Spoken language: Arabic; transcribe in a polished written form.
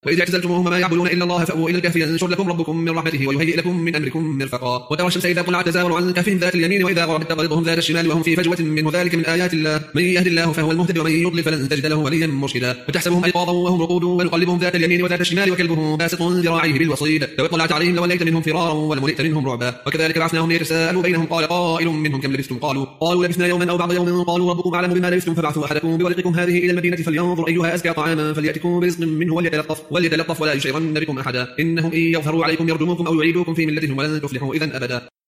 وإذ اعتزلتموهم ما يعبدون إلا الله فأووا إلى الكهف ينشر لكم ربكم من رحمته ويهيئ لكم من أمركم مرفقا. وترى الشمس إذا طلعت تزاور عن كهفهم ذات اليمين وإذا غربت تقرضهم ذات الشمال وهم في فجوة منه ذلك من آيات الله من يهد الله فهو المهتد ومن يضلل فلن تجد له وليا مرشدا. وتحسبهم أيقاظا وهم رقود ونقلبهم ذات اليمين وذات الشمال وكلبهم باسط ذراعيه بالوصيد لو اطلعت عليهم لوليت منهم فرارا ولملئت منهم رعبا. وكذلك بعثناهم ليتساءلوا بينهم قال قائل منهم كم لبثتم قالوا لبثنا يوما أو بعض يوم قالوا ربكم أعلم بما لبثتم فابعثوا أحدكم بورقكم هذه إلى المدينة فلينظر أيها أزكى طعاما فليأتكم برزق منه وليتلطف ولا يشعرن بكم أحدا إنهم إن يظهروا عليكم يرجموكم أو يعيدوكم في ملتهم ولن تفلحوا إذا أبدا.